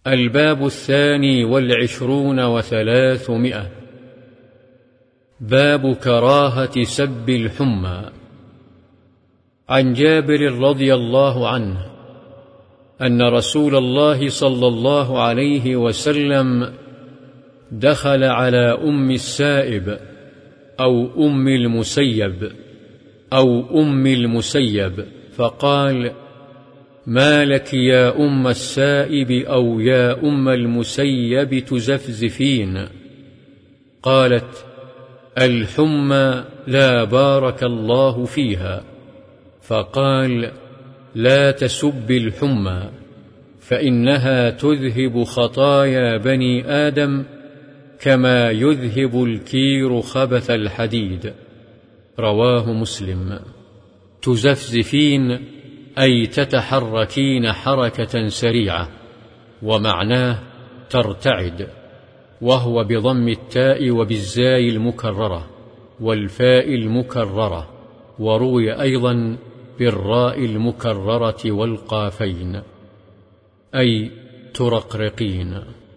الباب 22 و300. باب كراهة سب الحمى. عن جابر رضي الله عنه أن رسول الله صلى الله عليه وسلم دخل على أم السائب أو أم المسيب فقال: ما لك يا أم السائب أو يا أم المسيب تزفزفين؟ قالت: الحمى لا بارك الله فيها. فقال: لا تسب الحمى، فإنها تذهب خطايا بني آدم كما يذهب الكير خبث الحديد. رواه مسلم. تزفزفين أي تتحركين حركة سريعة، ومعناه ترتعد، وهو بضم التاء وبالزاي المكررة والفاء المكررة، وروي أيضا بالراء المكررة والقافين، أي ترقرقين.